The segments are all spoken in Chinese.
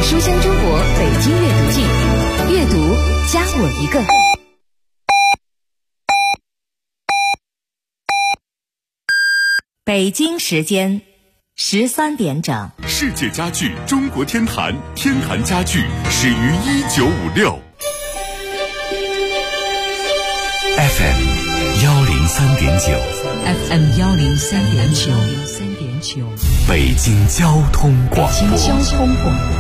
书香中国北京阅读季，阅读加我一个。北京时间13点整。 世界家具中国天坛，天坛家具始于1956。FM 103.9 FM 103.9， 北京交通广播。 北京交通广播，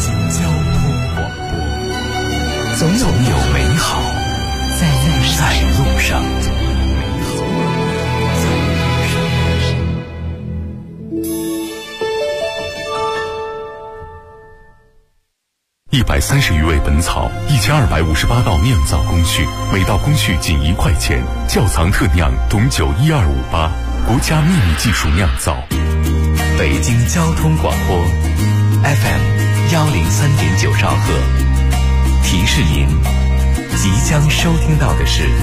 总有美好在路上。130余味本草，1258道酿造工序，每道工序仅1块钱。窖藏特酿董酒12588，国家秘密技术酿造。北京交通广播 FM 103.9兆赫。提示您，即将收听到的是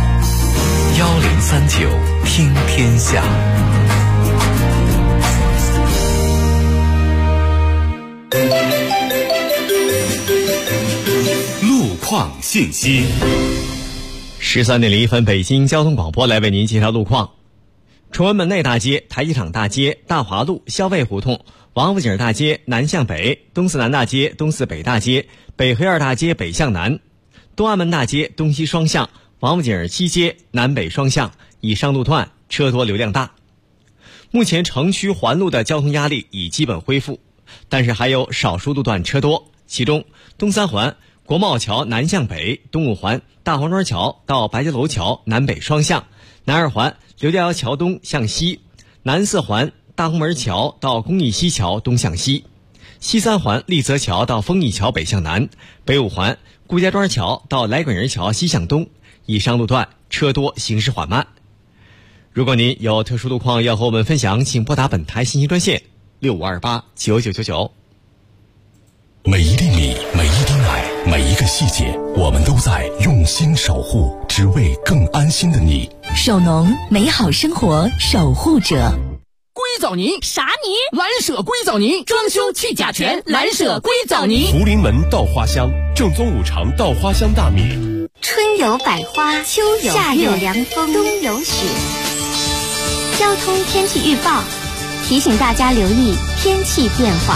1039听天下。况信息。 13点01分，北京交通广播来为您介绍路况。崇文门内大街、台机场大街、大华路、消费胡同、王府井大街南向北、东四南大街、东四北大街、北河2大街北向南、东安门大街东西双向、王府井西街南北双向以上路段车多流量大。目前城区环路的交通压力已基本恢复，但是还有少数路段车多，其中东三环国贸桥南向北、东五环大黄庄桥到白家楼桥南北双向、南二环刘家窑桥东向西、南四环大红门桥到公益西桥东向西、西三环丽泽桥到丰益桥北向南、北五环顾家庄桥到来滚人桥西向东，以上路段车多，行驶缓慢。如果您有特殊路况要和我们分享，请拨打本台信息专线65289999。 每一粒米，每一滴奶，每一个细节，我们都在用心守护，只为更安心的你。 首农，美好生活守护者。 硅藻泥啥泥？ 蓝舍硅藻泥，装修去甲醛，蓝舍硅藻泥。 福临门稻花香，正宗5常稻花香大米。 春有百花，秋有夏有凉风，冬有雪。交通天气预报提醒大家留意天气变化。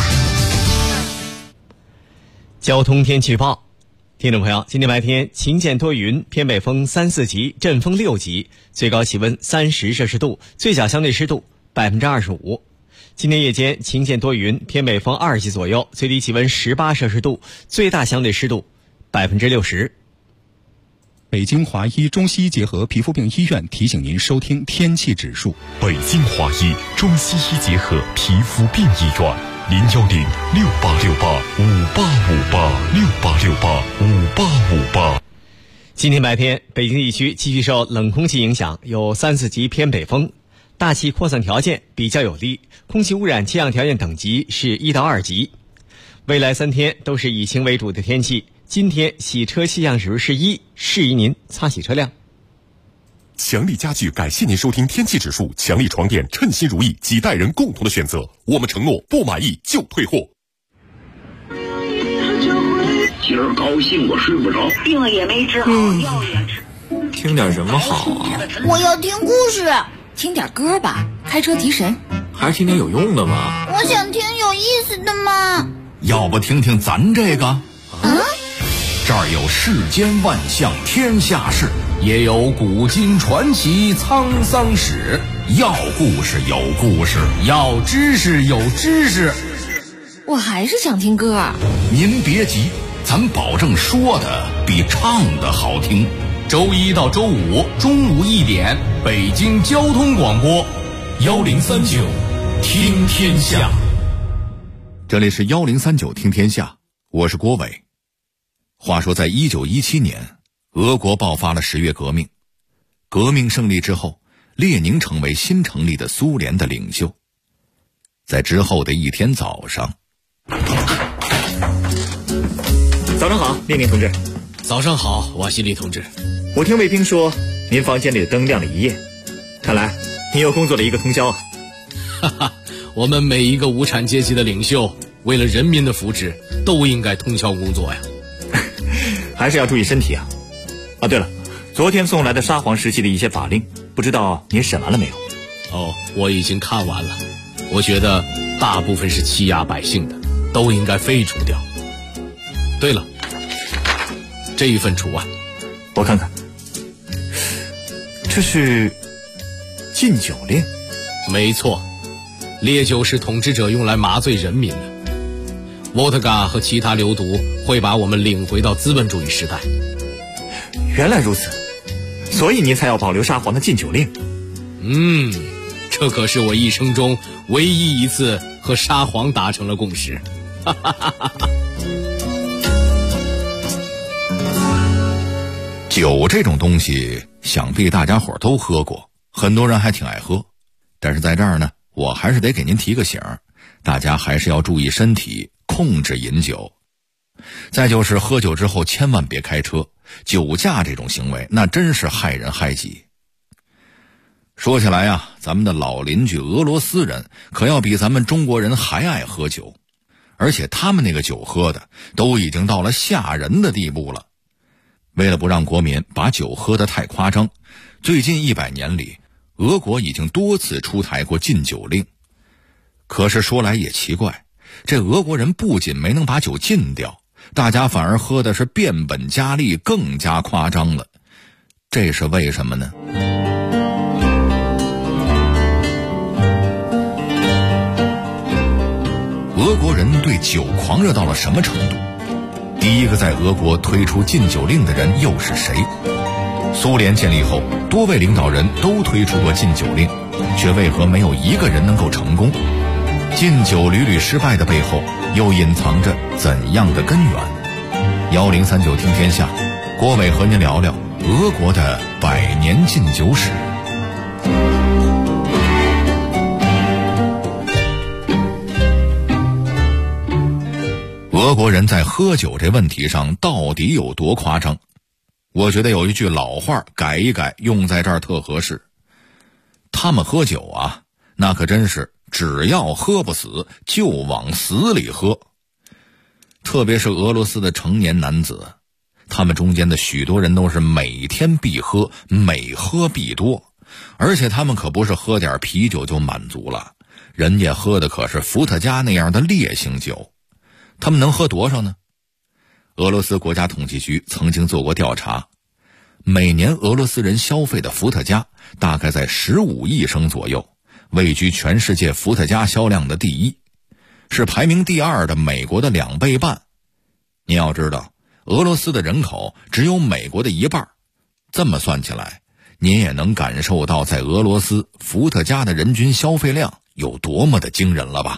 交通天气预报，听众朋友，今天白天晴间多云，偏北风3、4级，阵风6级，最高气温30摄氏度，最小相对湿度25%。今天夜间晴间多云，偏北风2级左右，最低气温18摄氏度，最大相对湿度60%。 北京华医中西医结合皮肤病医院提醒您收听天气指数。 北京华医中西医结合皮肤病医院，0106868586868685858。 今天白天，北京地区继续受冷空气影响，有3、4级偏北风，大气扩散条件比较有利，空气污染气象条件等级是1到2级。未来3天都是以晴为主的天气。今天洗车气象指数是1，适宜您擦洗车辆。 强力家具感谢您收听天气指数，强力床垫称心如意，几代人共同的选择，我们承诺不满意就退货。 今儿高兴我睡不着， 病了也没治好，药也吃。 听点什么好啊？ 我要听故事。 听点歌吧，开车提神。 还是听点有用的吗？ 我想听有意思的嘛。 要不听听咱这个？这儿有世间万象天下事，也有古今传奇沧桑史。要故事有故事，要知识有知识。 我还是想听歌。 您别急，咱保证说的比唱的好听。周1到周5中午1点，北京交通广播1039听天下。这里是1039听天下，我是郭伟。话说在1917年，俄国爆发了10月革命。革命胜利之后，列宁成为新成立的苏联的领袖。在之后的一天早上， 早上好，列宁同志。 早上好，瓦西里同志。 我听卫兵说，您房间里的灯亮了一夜，看来您又工作了一个通宵啊。 哈哈， 我们每一个无产阶级的领袖，为了人民的福祉，都应该通宵工作呀。 还是要注意身体啊！啊，对了，昨天送来的沙皇时期的一些法令，不知道您审完了没有？ 哦，我已经看完了。我觉得大部分是欺压百姓的，都应该废除掉。对了，这一份除案， 我看看，这是禁酒令。 没错，烈酒是统治者用来麻醉人民的。沃特嘎和其他流毒会把我们领回到资本主义时代。 原来如此，所以您才要保留沙皇的禁酒令。 这可是我一生中唯一一次和沙皇达成了共识。 酒这种东西，想必大家伙都喝过，很多人还挺爱喝。但是在这儿呢，我还是得给您提个醒，大家还是要注意身体，控制饮酒。再就是喝酒之后千万别开车，酒驾这种行为那真是害人害己。说起来啊，咱们的老邻居俄罗斯人可要比咱们中国人还爱喝酒，而且他们那个酒喝的都已经到了吓人的地步了。为了不让国民把酒喝得太夸张，最近100年里，俄国已经多次出台过禁酒令。可是说来也奇怪，这俄国人不仅没能把酒禁掉，大家反而喝的是变本加厉，更加夸张了。这是为什么呢？俄国人对酒狂热到了什么程度？第一个在俄国推出禁酒令的人又是谁？苏联建立后，多位领导人都推出过禁酒令，却为何没有一个人能够成功？禁酒屡屡失败的背后，又隐藏着怎样的根源？1039听天下，郭伟和您聊聊俄国的100年禁酒史。俄国人在喝酒这问题上到底有多夸张？我觉得有一句老话改一改，用在这儿特合适。他们喝酒啊，那可真是只要喝不死就往死里喝。特别是俄罗斯的成年男子，他们中间的许多人都是每天必喝，每喝必多，而且他们可不是喝点啤酒就满足了，人家喝的可是伏特加那样的烈性酒。他们能喝多少呢？俄罗斯国家统计局曾经做过调查，每年俄罗斯人消费的伏特加大概在15亿升左右，位居全世界伏特加销量的第一，是排名第2的美国的2倍半。您要知道，俄罗斯的人口只有美国的1半，这么算起来，您也能感受到在俄罗斯伏特加的人均消费量有多么的惊人了吧？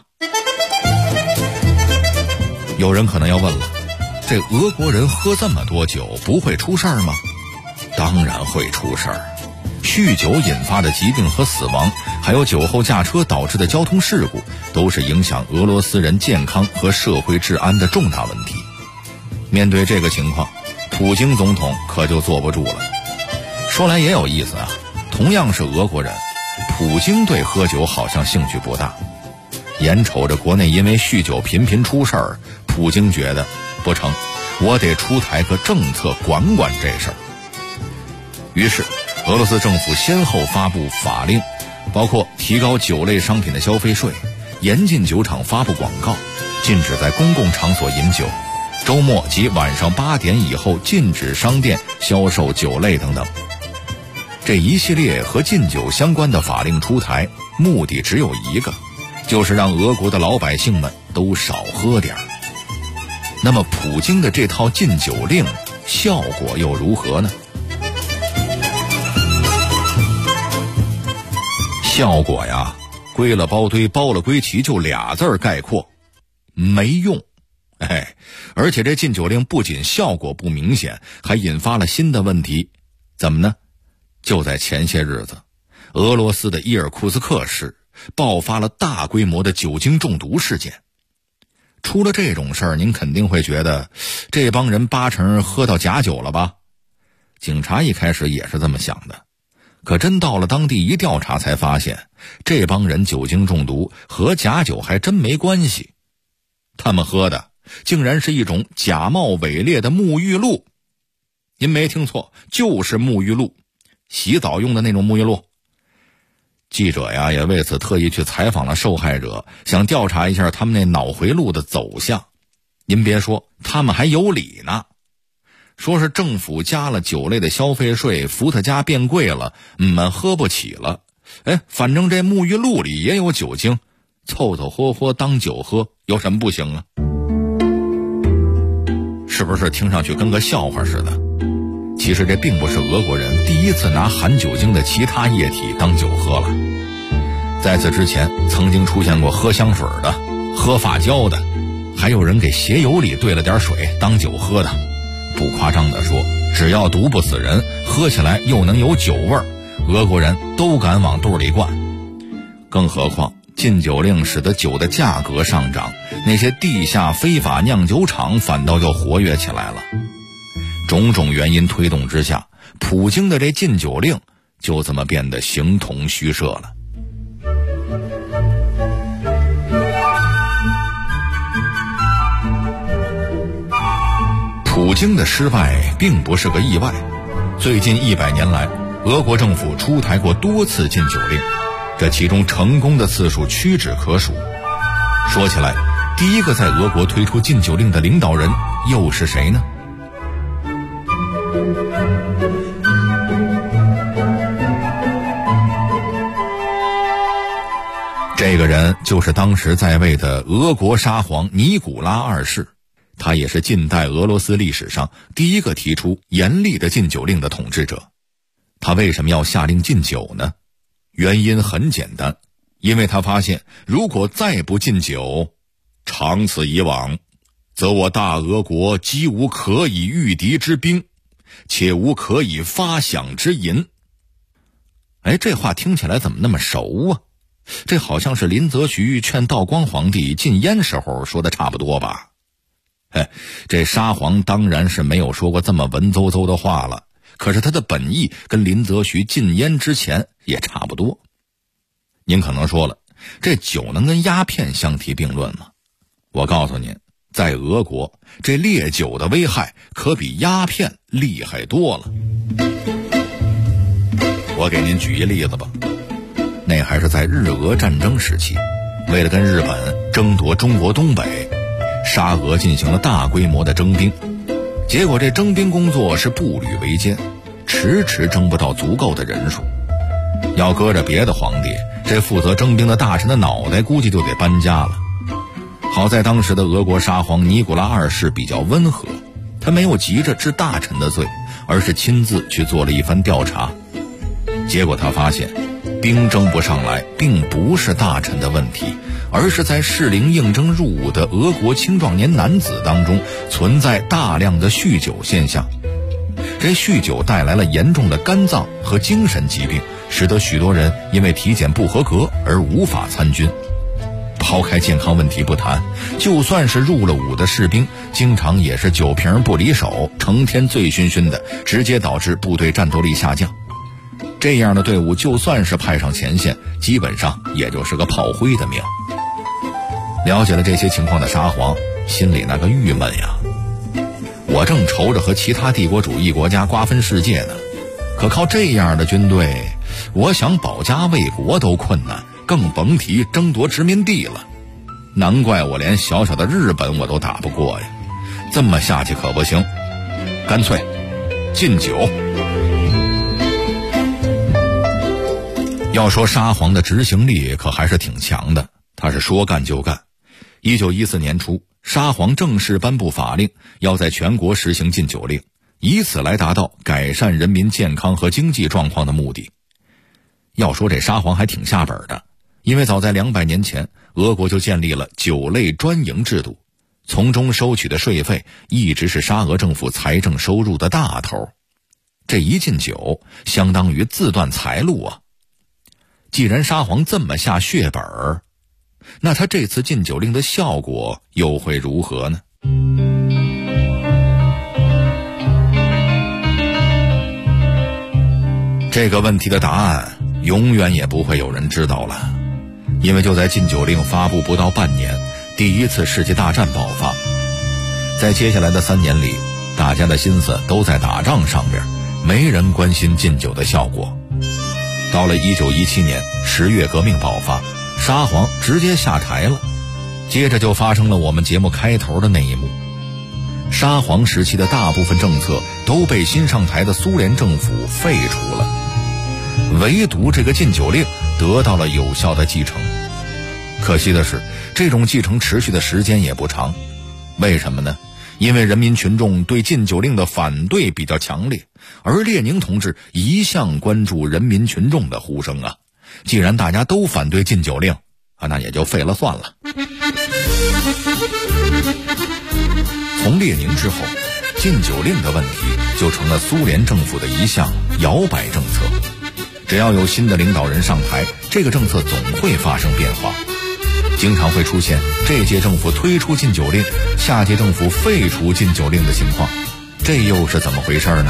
有人可能要问了，这俄国人喝这么多酒不会出事儿吗？当然会出事儿。酗酒引发的疾病和死亡，还有酒后驾车导致的交通事故，都是影响俄罗斯人健康和社会治安的重大问题。面对这个情况，普京总统可就坐不住了。说来也有意思啊，同样是俄国人，普京对喝酒好像兴趣不大。眼瞅着国内因为酗酒频频出事儿，普京觉得不成，我得出台个政策管管这事儿。于是俄罗斯政府先后发布法令，包括提高酒类商品的消费税，严禁酒厂发布广告，禁止在公共场所饮酒，周末及晚上8点以后禁止商店销售酒类等等。这一系列和禁酒相关的法令出台，目的只有一个，就是让俄国的老百姓们都少喝点儿。那么普京的这套禁酒令效果又如何呢？效果呀，归了包堆包了归齐，就俩字儿概括：没用。而且这禁酒令不仅效果不明显，还引发了新的问题。怎么呢？就在前些日子，俄罗斯的伊尔库斯克市爆发了大规模的酒精中毒事件。出了这种事儿，您肯定会觉得这帮人80%喝到假酒了吧？警察一开始也是这么想的， 可真到了当地一调查，才发现这帮人酒精中毒和假酒还真没关系，他们喝的竟然是一种假冒伪劣的沐浴露。您没听错，就是沐浴露，洗澡用的那种沐浴露。记者呀也为此特意去采访了受害者，想调查一下他们那脑回路的走向。您别说，他们还有理呢，说是政府加了酒类的消费税，伏特加变贵了，们喝不起了。反正这沐浴露里也有酒精，凑凑合合当酒喝，有什么不行啊？是不是听上去跟个笑话似的？其实这并不是俄国人第一次拿含酒精的其他液体当酒喝了。在此之前，曾经出现过喝香水的、喝发胶的，还有人给鞋油里兑了点水当酒喝的。不夸张地说，只要毒不死人，喝起来又能有酒味儿，俄国人都敢往肚里灌。更何况禁酒令使得酒的价格上涨，那些地下非法酿酒厂反倒就活跃起来了。种种原因推动之下，普京的这禁酒令就这么变得形同虚设了。普京的失败并不是个意外，最近100年来，俄国政府出台过多次禁酒令，这其中成功的次数屈指可数。说起来，第一个在俄国推出禁酒令的领导人又是谁呢？这个人就是当时在位的俄国沙皇尼古拉二世，他也是近代俄罗斯历史上第一个提出严厉的禁酒令的统治者。他为什么要下令禁酒呢？原因很简单，因为他发现如果再不禁酒，长此以往，则我大俄国既无可以御敌之兵，且无可以发饷之银。这话听起来怎么那么熟啊？这好像是林则徐劝道光皇帝禁烟时候说的差不多吧？这沙皇当然是没有说过这么文绉绉的话了，可是他的本意跟林则徐禁烟之前也差不多。您可能说了，这酒能跟鸦片相提并论吗？我告诉您，在俄国，这烈酒的危害可比鸦片厉害多了。我给您举一例子吧，那还是在日俄战争时期，为了跟日本争夺中国东北，沙俄进行了大规模的征兵，结果这征兵工作是步履维艰，迟迟征不到足够的人数。要搁着别的皇帝，这负责征兵的大臣的脑袋估计就得搬家了。好在当时的俄国沙皇尼古拉二世比较温和，他没有急着治大臣的罪，而是亲自去做了一番调查。结果他发现兵征不上来并不是大臣的问题，而是在适龄应征入伍的俄国青壮年男子当中存在大量的酗酒现象。这酗酒带来了严重的肝脏和精神疾病，使得许多人因为体检不合格而无法参军。抛开健康问题不谈，就算是入了伍的士兵，经常也是酒瓶不离手，成天醉醺醺的，直接导致部队战斗力下降。这样的队伍就算是派上前线，基本上也就是个炮灰的命。了解了这些情况的沙皇心里那个郁闷呀，我正愁着和其他帝国主义国家瓜分世界呢，可靠这样的军队，我想保家卫国都困难，更甭提争夺殖民地了。难怪我连小小的日本我都打不过呀，这么下去可不行，干脆禁酒。要说沙皇的执行力可还是挺强的，他是说干就干。1914年初，沙皇正式颁布法令，要在全国实行禁酒令，以此来达到改善人民健康和经济状况的目的。要说这沙皇还挺下本的，因为早在200年前，俄国就建立了酒类专营制度，从中收取的税费一直是沙俄政府财政收入的大头。这一禁酒，相当于自断财路啊！既然沙皇这么下血本儿，那他这次禁酒令的效果又会如何呢？ 这个问题的答案永远也不会有人知道了，因为就在禁酒令发布不到半年，第一次世界大战爆发。在接下来的3年里，大家的心思都在打仗上边，没人关心禁酒的效果。到了1917年10月革命爆发，沙皇直接下台了，接着就发生了我们节目开头的那一幕。沙皇时期的大部分政策都被新上台的苏联政府废除了，唯独这个禁酒令得到了有效的继承。可惜的是，这种继承持续的时间也不长。为什么呢？因为人民群众对禁酒令的反对比较强烈，而列宁同志一向关注人民群众的呼声啊。既然大家都反对禁酒令那也就废了算了。从列宁之后，禁酒令的问题就成了苏联政府的一项摇摆政策。只要有新的领导人上台，这个政策总会发生变化，经常会出现这届政府推出禁酒令，下届政府废除禁酒令的情况。这又是怎么回事呢？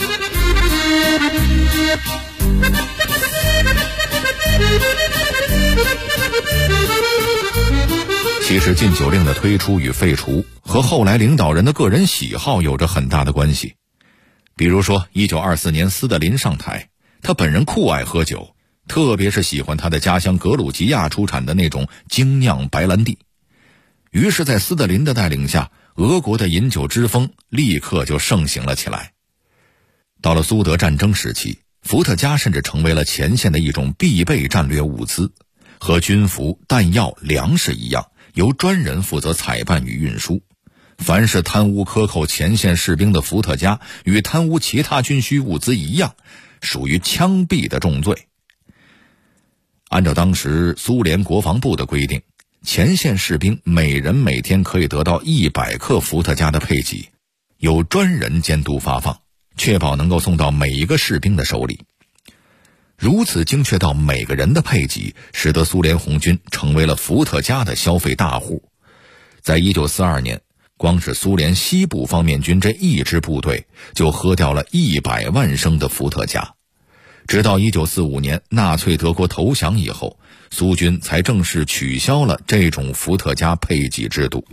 其实禁酒令的推出与废除和后来领导人的个人喜好有着很大的关系。比如说1924年斯大林上台，他本人酷爱喝酒，特别是喜欢他的家乡格鲁吉亚出产的那种精酿白兰地。于是在斯大林的带领下，俄国的饮酒之风立刻就盛行了起来。到了苏德战争时期，伏特加甚至成为了前线的一种必备战略物资，和军服、弹药、粮食一样，由专人负责采办与运输。凡是贪污克扣前线士兵的伏特加，与贪污其他军需物资一样，属于枪毙的重罪。按照当时苏联国防部的规定，前线士兵每人每天可以得到100克伏特加的配给，由专人监督发放，确保能够送到每一个士兵的手里。如此精确到每个人的配给，使得苏联红军成为了伏特加的消费大户。在1942年，光是苏联西部方面军这一支部队就喝掉了100万升的伏特加。直到1945年纳粹德国投降以后，苏军才正式取消了这种伏特加配给制度。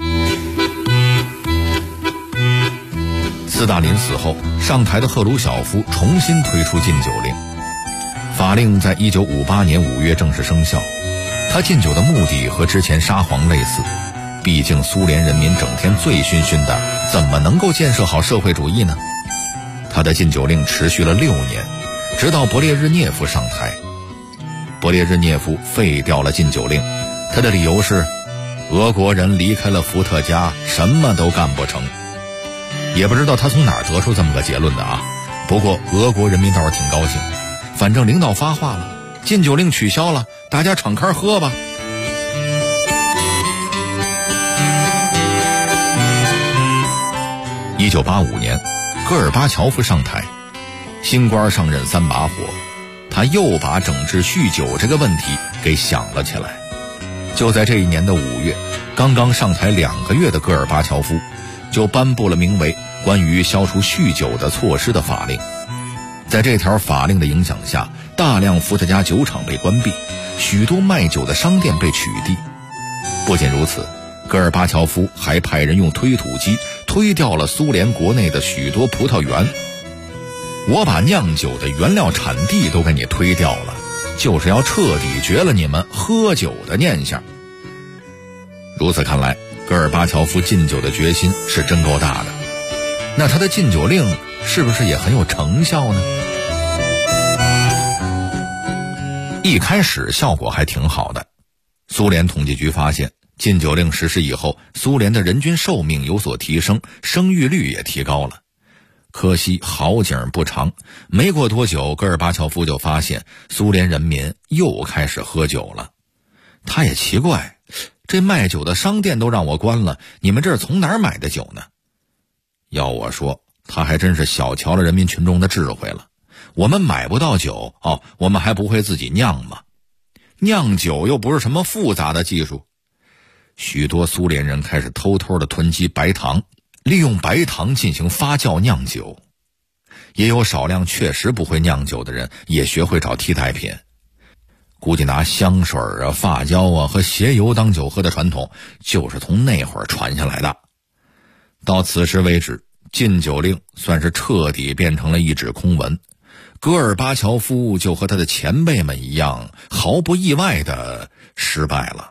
斯大林死后，上台的赫鲁晓夫重新推出禁酒令，法令在1958年5月正式生效。他禁酒的目的和之前沙皇类似，毕竟苏联人民整天醉醺醺的，怎么能够建设好社会主义呢？他的禁酒令持续了6年，直到勃列日涅夫上台。勃列日涅夫废掉了禁酒令，他的理由是俄国人离开了伏特加什么都干不成。也不知道他从哪儿得出这么个结论的啊。不过俄国人民倒是挺高兴，反正领导发话了，禁酒令取消了，大家敞开喝吧。1985年，戈尔巴乔夫上台，新官上任3把火，他又把整治酗酒这个问题给想了起来。就在这一年的5月，刚刚上台2个月的戈尔巴乔夫就颁布了名为《关于消除酗酒的措施》的法令。在这条法令的影响下，大量伏特加酒厂被关闭，许多卖酒的商店被取缔。不仅如此，戈尔巴乔夫还派人用推土机推掉了苏联国内的许多葡萄园。我把酿酒的原料产地都给你推掉了，就是要彻底绝了你们喝酒的念想。如此看来，戈尔巴乔夫禁酒的决心是真够大的。那他的禁酒令是不是也很有成效呢？一开始效果还挺好的。苏联统计局发现，禁酒令实施以后，苏联的人均寿命有所提升，生育率也提高了。可惜好景不长，没过多久，戈尔巴乔夫就发现苏联人民又开始喝酒了。他也奇怪，这卖酒的商店都让我关了，你们这儿从哪儿买的酒呢？要我说，他还真是小瞧了人民群众的智慧了。我们买不到酒我们还不会自己酿吗？酿酒又不是什么复杂的技术。许多苏联人开始偷偷地囤积白糖，利用白糖进行发酵酿酒。 也有少量确实不会酿酒的人也学会找替代品。估计拿香水啊、发胶啊和鞋油当酒喝的传统就是从那会儿传下来的。到此时为止，禁酒令算是彻底变成了一纸空文。戈尔巴乔夫就和他的前辈们一样，毫不意外地失败了。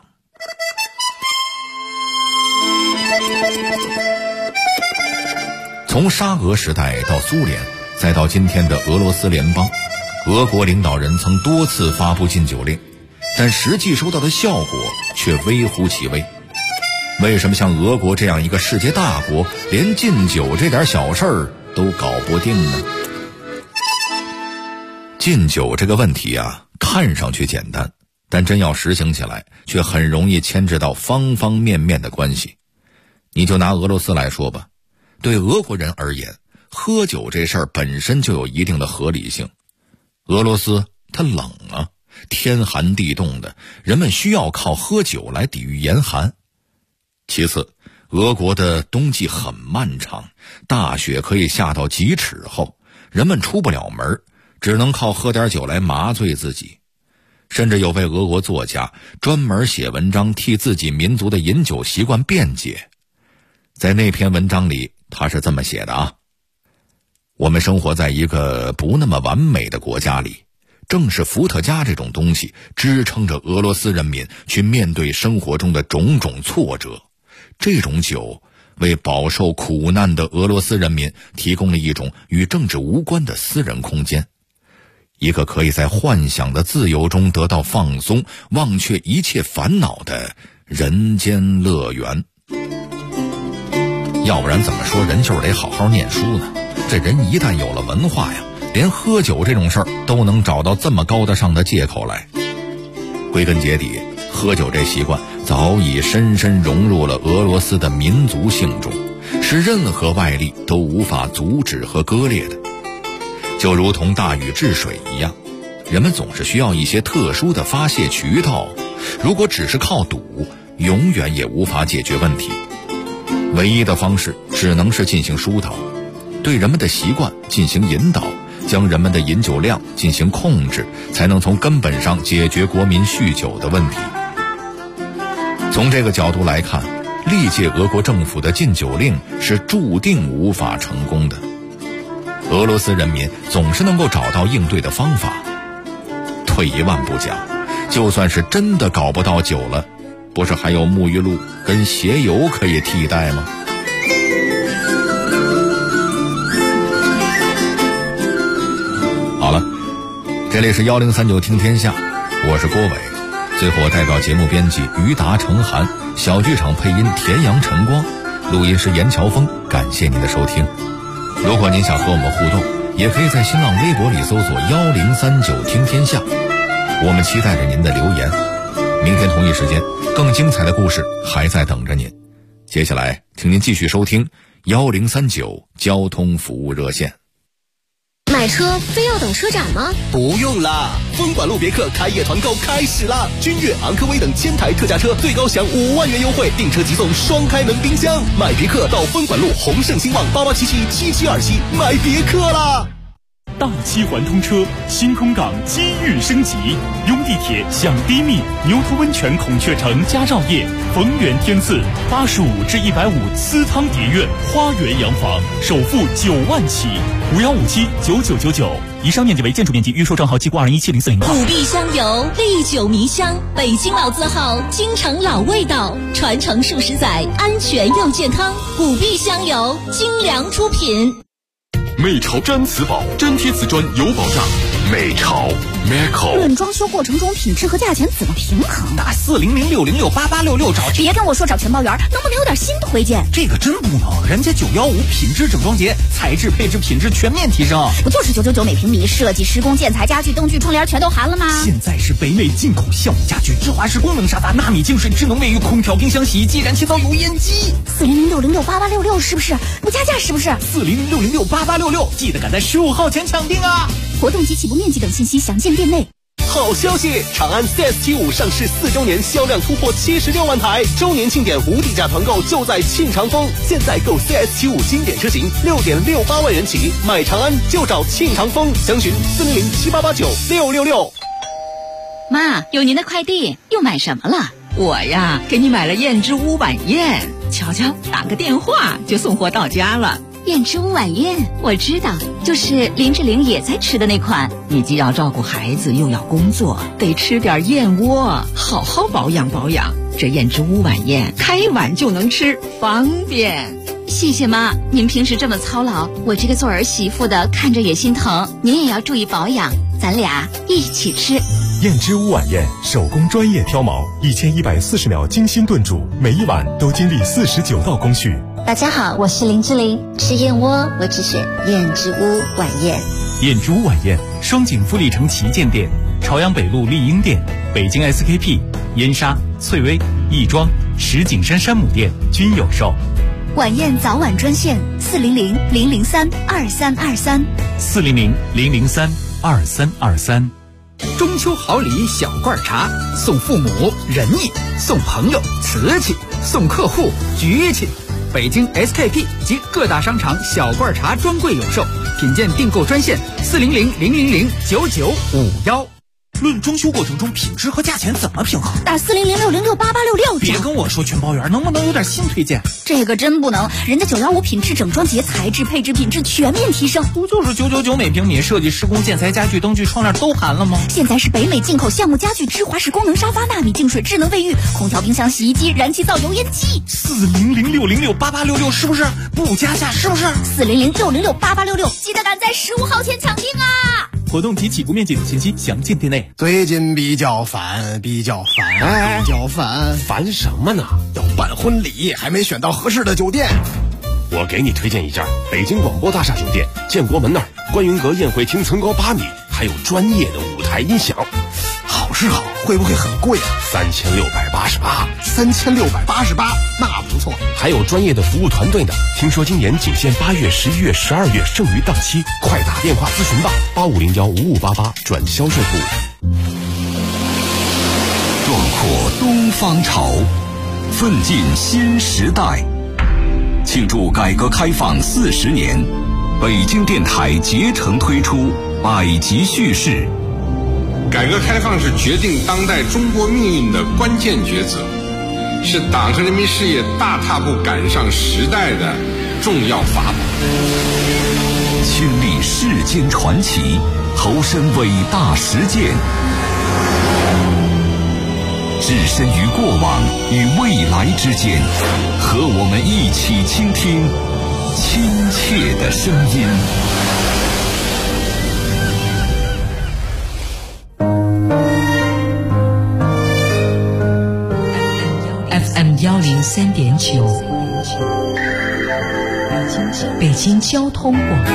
从沙俄时代到苏联，再到今天的俄罗斯联邦，俄国领导人曾多次发布禁酒令，但实际收到的效果却微乎其微。为什么像俄国这样一个世界大国，连禁酒这点小事儿都搞不定呢？禁酒这个问题啊，看上去简单，但真要实行起来，却很容易牵制到方方面面的关系。你就拿俄罗斯来说吧，对俄国人而言，喝酒这事儿本身就有一定的合理性。俄罗斯它冷啊，天寒地冻的，人们需要靠喝酒来抵御严寒。其次，俄国的冬季很漫长，大雪可以下到几尺厚，人们出不了门，只能靠喝点酒来麻醉自己。甚至有位俄国作家专门写文章替自己民族的饮酒习惯辩解。在那篇文章里，他是这么写的啊：我们生活在一个不那么完美的国家里，正是伏特加这种东西支撑着俄罗斯人民去面对生活中的种种挫折。这种酒为饱受苦难的俄罗斯人民提供了一种与政治无关的私人空间，一个可以在幻想的自由中得到放松、忘却一切烦恼的人间乐园。要不然怎么说人就是得好好念书呢？这人一旦有了文化呀，连喝酒这种事儿都能找到这么高大上的借口来。归根结底，喝酒这习惯早已深深融入了俄罗斯的民族性中，是任何外力都无法阻止和割裂的。就如同大禹治水一样，人们总是需要一些特殊的发泄渠道，如果只是靠赌，永远也无法解决问题。唯一的方式只能是进行疏导，对人们的习惯进行引导，将人们的饮酒量进行控制，才能从根本上解决国民酗酒的问题。从这个角度来看，历届俄国政府的禁酒令是注定无法成功的。俄罗斯人民总是能够找到应对的方法。退一万步讲，就算是真的搞不到酒了，不是还有沐浴露跟鞋油可以替代吗？好了，这里是1039听天下，我是郭伟。最后代表节目编辑于达、程涵，小剧场配音田阳、晨光，录音师严乔峰，感谢您的收听。如果您想和我们互动，也可以在新浪微博里搜索1039听天下，我们期待着您的留言。明天同一时间，更精彩的故事还在等着您。接下来请您继续收听1039交通服务热线。 买车非要等车展吗？ 不用啦，风管路别克开业团购开始啦！君越、昂科威等1000台特价车，最高享5万元优惠，订车即送双开门冰箱。买别克到风管路宏盛兴旺88777727，买别克啦！ 大七环通车，新空港机遇升级，拥地铁享低密，牛头温泉孔雀城佳兆业，逢源天赐，85至150私汤蝶苑花园洋房，首付9万起，51579999。以上面积为建筑面积，预售账号记过217040。 古碧香油，历久弥香，北京老字号，京城老味道，传承数十载，安全又健康。古碧香油，精良出品。 美潮毡瓷宝，粘贴瓷砖有保障。美潮 Meco。 论装修过程中品质和价钱怎么平衡？ 打4006068866找。 别跟我说找全包员，能不能有点新的推荐？ 这个真不能，人家915品质整装节，材质配置品质全面提升。 不就是999每平米，设计施工建材家具灯具窗帘全都含了吗？ 现在是北美进口效米家具，芝华士功能沙发，纳米净水智能卫浴，空调冰箱洗衣机，燃气灶油烟机。 4006068866是不是？不加价是不是 ？4006068866，记得赶在15号前抢订啊！ 活动及起步面积等信息详见店内。 好消息，长安 CS75 上市4周年销量突破76万台，周年庆典无底价团购就在庆长风。现在购 CS75 经典车型6.68万元起，买长安就找庆长风，详询40078896666。 妈，有您的快递，又买什么了？ 我呀，给你买了燕之屋晚宴，瞧瞧，打个电话就送货到家了。 燕之屋晚宴，我知道，就是林志玲也在吃的那款。 你既要照顾孩子，又要工作，得吃点燕窝，好好保养保养。这燕之屋晚宴，开碗就能吃，方便。 谢谢妈，您平时这么操劳，我这个做儿媳妇的看着也心疼。您也要注意保养，咱俩一起吃。 燕之屋晚宴，手工专业挑毛，1140秒精心炖煮，每一碗都经历49道工序。 大家好，我是林志玲，吃燕窝我只选燕之屋晚宴。 燕之屋晚宴，双井富力城旗舰店、朝阳北路丽婴店、北京 SKP、燕莎、翠微、亦庄、石景山山姆店均有售。 晚宴早晚专线 400-003-2323，400-003-2323。 中秋好礼小罐茶，送父母仁义，送朋友瓷器，送客户局气。北京 SKP 及各大商场小罐茶专柜有售，品鉴订购专线400-000-9951。 论装修过程中品质和价钱怎么平衡？ 打400-606-8866。 别跟我说全包圆，能不能有点新推荐？ 这个真不能，人家915品质整装节材质配置品质全面提升。 不就是999每平米，设计施工建材家具灯具窗帘都含了吗？ 现在是北美进口项目家具，芝华士功能沙发，纳米净水智能卫浴，空调冰箱洗衣机，燃气灶油烟机。 400-606-8866是不是？不加价是不是 ？400-606-8866，记得赶在15号前抢订啊！ 活动及起步面积等信息详见店内。 最近比较烦， 烦什么呢？ 要办婚礼，还没选到合适的酒店。 我给你推荐一家北京广播大厦酒店，建国门那儿，观云阁宴会厅层高8米，还有专业的舞台音响。 好是好，会不会很贵啊？3688，那不错。 还有专业的服务团队呢。听说今年仅限8月、11月、12月，剩余档期，快打电话咨询吧，8501-5588转销售部。 壮阔东方潮，奋进新时代。庆祝改革开放40年，北京电台竭诚推出百集叙事。 改革开放是决定当代中国命运的关键抉择，是党和人民事业大踏步赶上时代的重要法宝。 亲历世间传奇，投身伟大实践，置身于过往与未来之间，和我们一起倾听亲切的声音。 103.9，北京交通广播，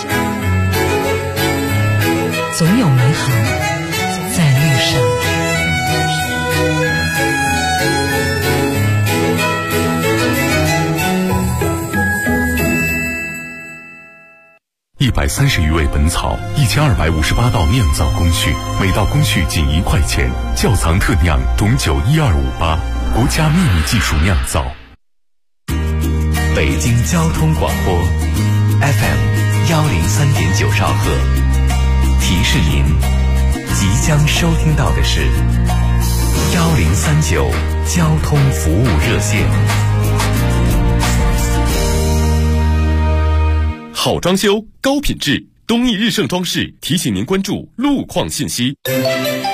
总有美好在路上。 130余味本草，1258道酿造工序，每道工序仅1块钱。窖藏特酿董酒12588，国家秘密技术酿造。 北京交通广播 FM103.9兆赫，提示您即将收听到的是1039交通服务热线。 好装修，高品质，东易日盛装饰提醒您关注路况信息。